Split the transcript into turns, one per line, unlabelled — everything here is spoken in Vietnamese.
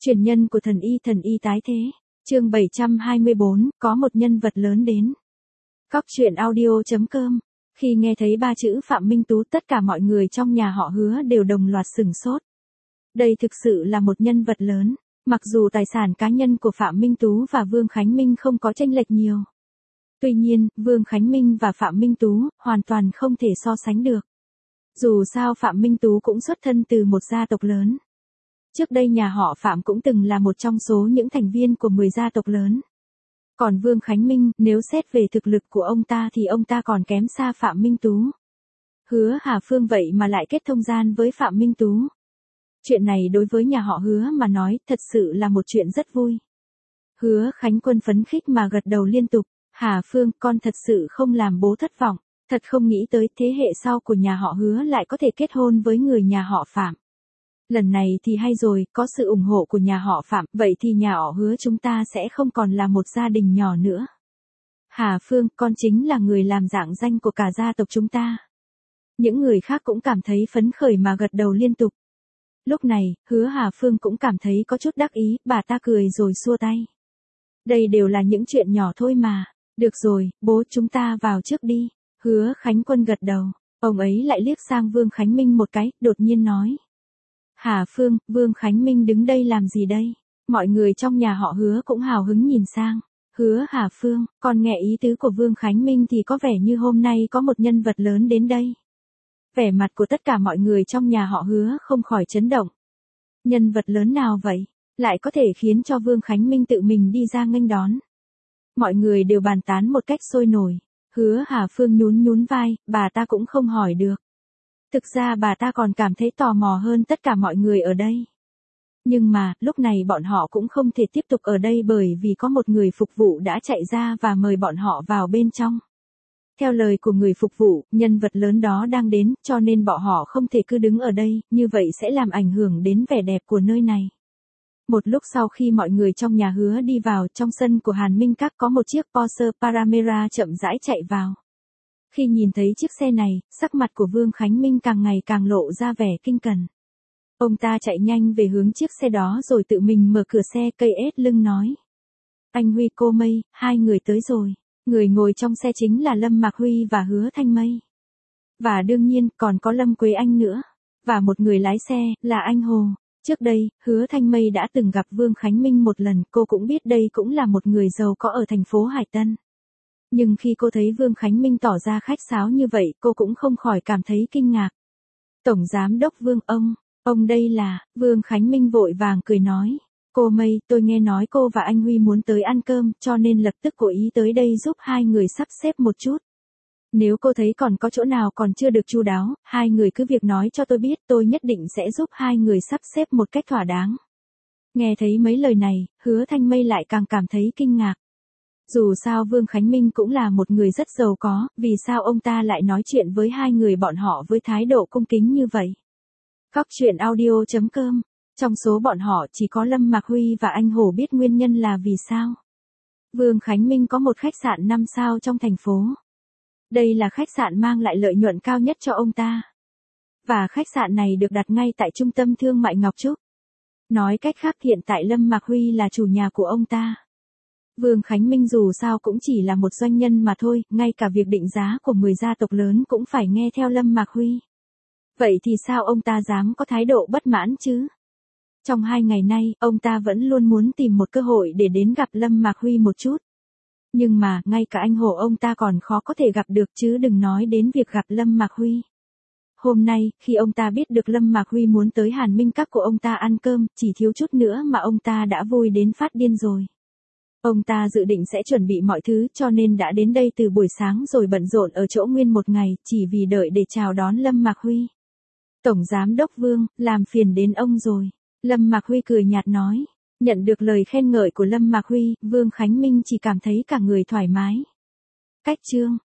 Truyền nhân của thần y tái thế. Chương 724, có một nhân vật lớn đến. Góc truyện audio.com. Khi nghe thấy ba chữ Phạm Minh Tú, tất cả mọi người trong nhà họ Hứa đều đồng loạt sửng sốt. Đây thực sự là một nhân vật lớn, mặc dù tài sản cá nhân của Phạm Minh Tú và Vương Khánh Minh không có chênh lệch nhiều. Tuy nhiên, Vương Khánh Minh và Phạm Minh Tú hoàn toàn không thể so sánh được. Dù sao Phạm Minh Tú cũng xuất thân từ một gia tộc lớn. Trước đây nhà họ Phạm cũng từng là một trong số những thành viên của 10 gia tộc lớn. Còn Vương Khánh Minh, nếu xét về thực lực của ông ta thì ông ta còn kém xa Phạm Minh Tú. Hứa Hà Phương vậy mà lại kết thông gian với Phạm Minh Tú. Chuyện này đối với nhà họ Hứa mà nói thật sự là một chuyện rất vui. Hứa Khánh Quân phấn khích mà gật đầu liên tục. Hà Phương, con thật sự không làm bố thất vọng, thật không nghĩ tới thế hệ sau của nhà họ Hứa lại có thể kết hôn với người nhà họ Phạm. Lần này thì hay rồi, có sự ủng hộ của nhà họ Phạm, vậy thì nhà họ Hứa chúng ta sẽ không còn là một gia đình nhỏ nữa. Hà Phương, con chính là người làm rạng danh của cả gia tộc chúng ta. Những người khác cũng cảm thấy phấn khởi mà gật đầu liên tục. Lúc này, Hứa Hà Phương cũng cảm thấy có chút đắc ý, bà ta cười rồi xua tay. Đây đều là những chuyện nhỏ thôi mà. Được rồi, bố chúng ta vào trước đi. Hứa Khánh Quân gật đầu, ông ấy lại liếc sang Vương Khánh Minh một cái, đột nhiên nói. Hà Phương, Vương Khánh Minh đứng đây làm gì đây? Mọi người trong nhà họ Hứa cũng hào hứng nhìn sang. Hứa Hà Phương, con nghe ý tứ của Vương Khánh Minh thì có vẻ như hôm nay có một nhân vật lớn đến đây. Vẻ mặt của tất cả mọi người trong nhà họ Hứa không khỏi chấn động. Nhân vật lớn nào vậy? Lại có thể khiến cho Vương Khánh Minh tự mình đi ra nghênh đón. Mọi người đều bàn tán một cách sôi nổi. Hứa Hà Phương nhún vai, bà ta cũng không hỏi được. Thực ra bà ta còn cảm thấy tò mò hơn tất cả mọi người ở đây. Nhưng mà, lúc này bọn họ cũng không thể tiếp tục ở đây bởi vì có một người phục vụ đã chạy ra và mời bọn họ vào bên trong. Theo lời của người phục vụ, nhân vật lớn đó đang đến, cho nên bọn họ không thể cứ đứng ở đây, như vậy sẽ làm ảnh hưởng đến vẻ đẹp của nơi này. Một lúc sau khi mọi người trong nhà Hứa đi vào, trong sân của Hàn Minh Các có một chiếc Porsche Panamera chậm rãi chạy vào. Khi nhìn thấy chiếc xe này, sắc mặt của Vương Khánh Minh càng ngày càng lộ ra vẻ kinh cẩn. Ông ta chạy nhanh về hướng chiếc xe đó rồi tự mình mở cửa xe, cây ết lưng nói. Anh Huy, cô Mây, hai người tới rồi. Người ngồi trong xe chính là Lâm Mạc Huy và Hứa Thanh Mây. Và đương nhiên còn có Lâm Quế Anh nữa. Và một người lái xe, là anh Hồ. Trước đây, Hứa Thanh Mây đã từng gặp Vương Khánh Minh một lần, cô cũng biết đây cũng là một người giàu có ở thành phố Hải Tân. Nhưng khi cô thấy Vương Khánh Minh tỏ ra khách sáo như vậy, cô cũng không khỏi cảm thấy kinh ngạc. Tổng Giám đốc Vương, ông đây là, Vương Khánh Minh vội vàng cười nói. Cô Mây, tôi nghe nói cô và anh Huy muốn tới ăn cơm, cho nên lập tức cố ý tới đây giúp hai người sắp xếp một chút. Nếu cô thấy còn có chỗ nào còn chưa được chu đáo, hai người cứ việc nói cho tôi biết, tôi nhất định sẽ giúp hai người sắp xếp một cách thỏa đáng. Nghe thấy mấy lời này, Hứa Thanh Mây lại càng cảm thấy kinh ngạc. Dù sao Vương Khánh Minh cũng là một người rất giàu có, vì sao ông ta lại nói chuyện với hai người bọn họ với thái độ cung kính như vậy? Góc truyện audio.com. Trong số bọn họ chỉ có Lâm Mạc Huy và anh Hồ biết nguyên nhân là vì sao. Vương Khánh Minh có một khách sạn 5 sao trong thành phố. Đây là khách sạn mang lại lợi nhuận cao nhất cho ông ta. Và khách sạn này được đặt ngay tại trung tâm thương mại Ngọc Trúc. Nói cách khác hiện tại Lâm Mạc Huy là chủ nhà của ông ta. Vương Khánh Minh dù sao cũng chỉ là một doanh nhân mà thôi, ngay cả việc định giá của 10 gia tộc lớn cũng phải nghe theo Lâm Mạc Huy. Vậy thì sao ông ta dám có thái độ bất mãn chứ? Trong 2 ngày nay, ông ta vẫn luôn muốn tìm một cơ hội để đến gặp Lâm Mạc Huy một chút. Nhưng mà, ngay cả anh Hồ ông ta còn khó có thể gặp được chứ đừng nói đến việc gặp Lâm Mạc Huy. Hôm nay, khi ông ta biết được Lâm Mạc Huy muốn tới Hàn Minh Các của ông ta ăn cơm, chỉ thiếu chút nữa mà ông ta đã vui đến phát điên rồi. Ông ta dự định sẽ chuẩn bị mọi thứ cho nên đã đến đây từ buổi sáng rồi bận rộn ở chỗ nguyên một ngày, chỉ vì đợi để chào đón Lâm Mạc Huy. Tổng Giám đốc Vương, làm phiền đến ông rồi. Lâm Mạc Huy cười nhạt nói. Nhận được lời khen ngợi của Lâm Mạc Huy, Vương Khánh Minh chỉ cảm thấy cả người thoải mái. Cách chương.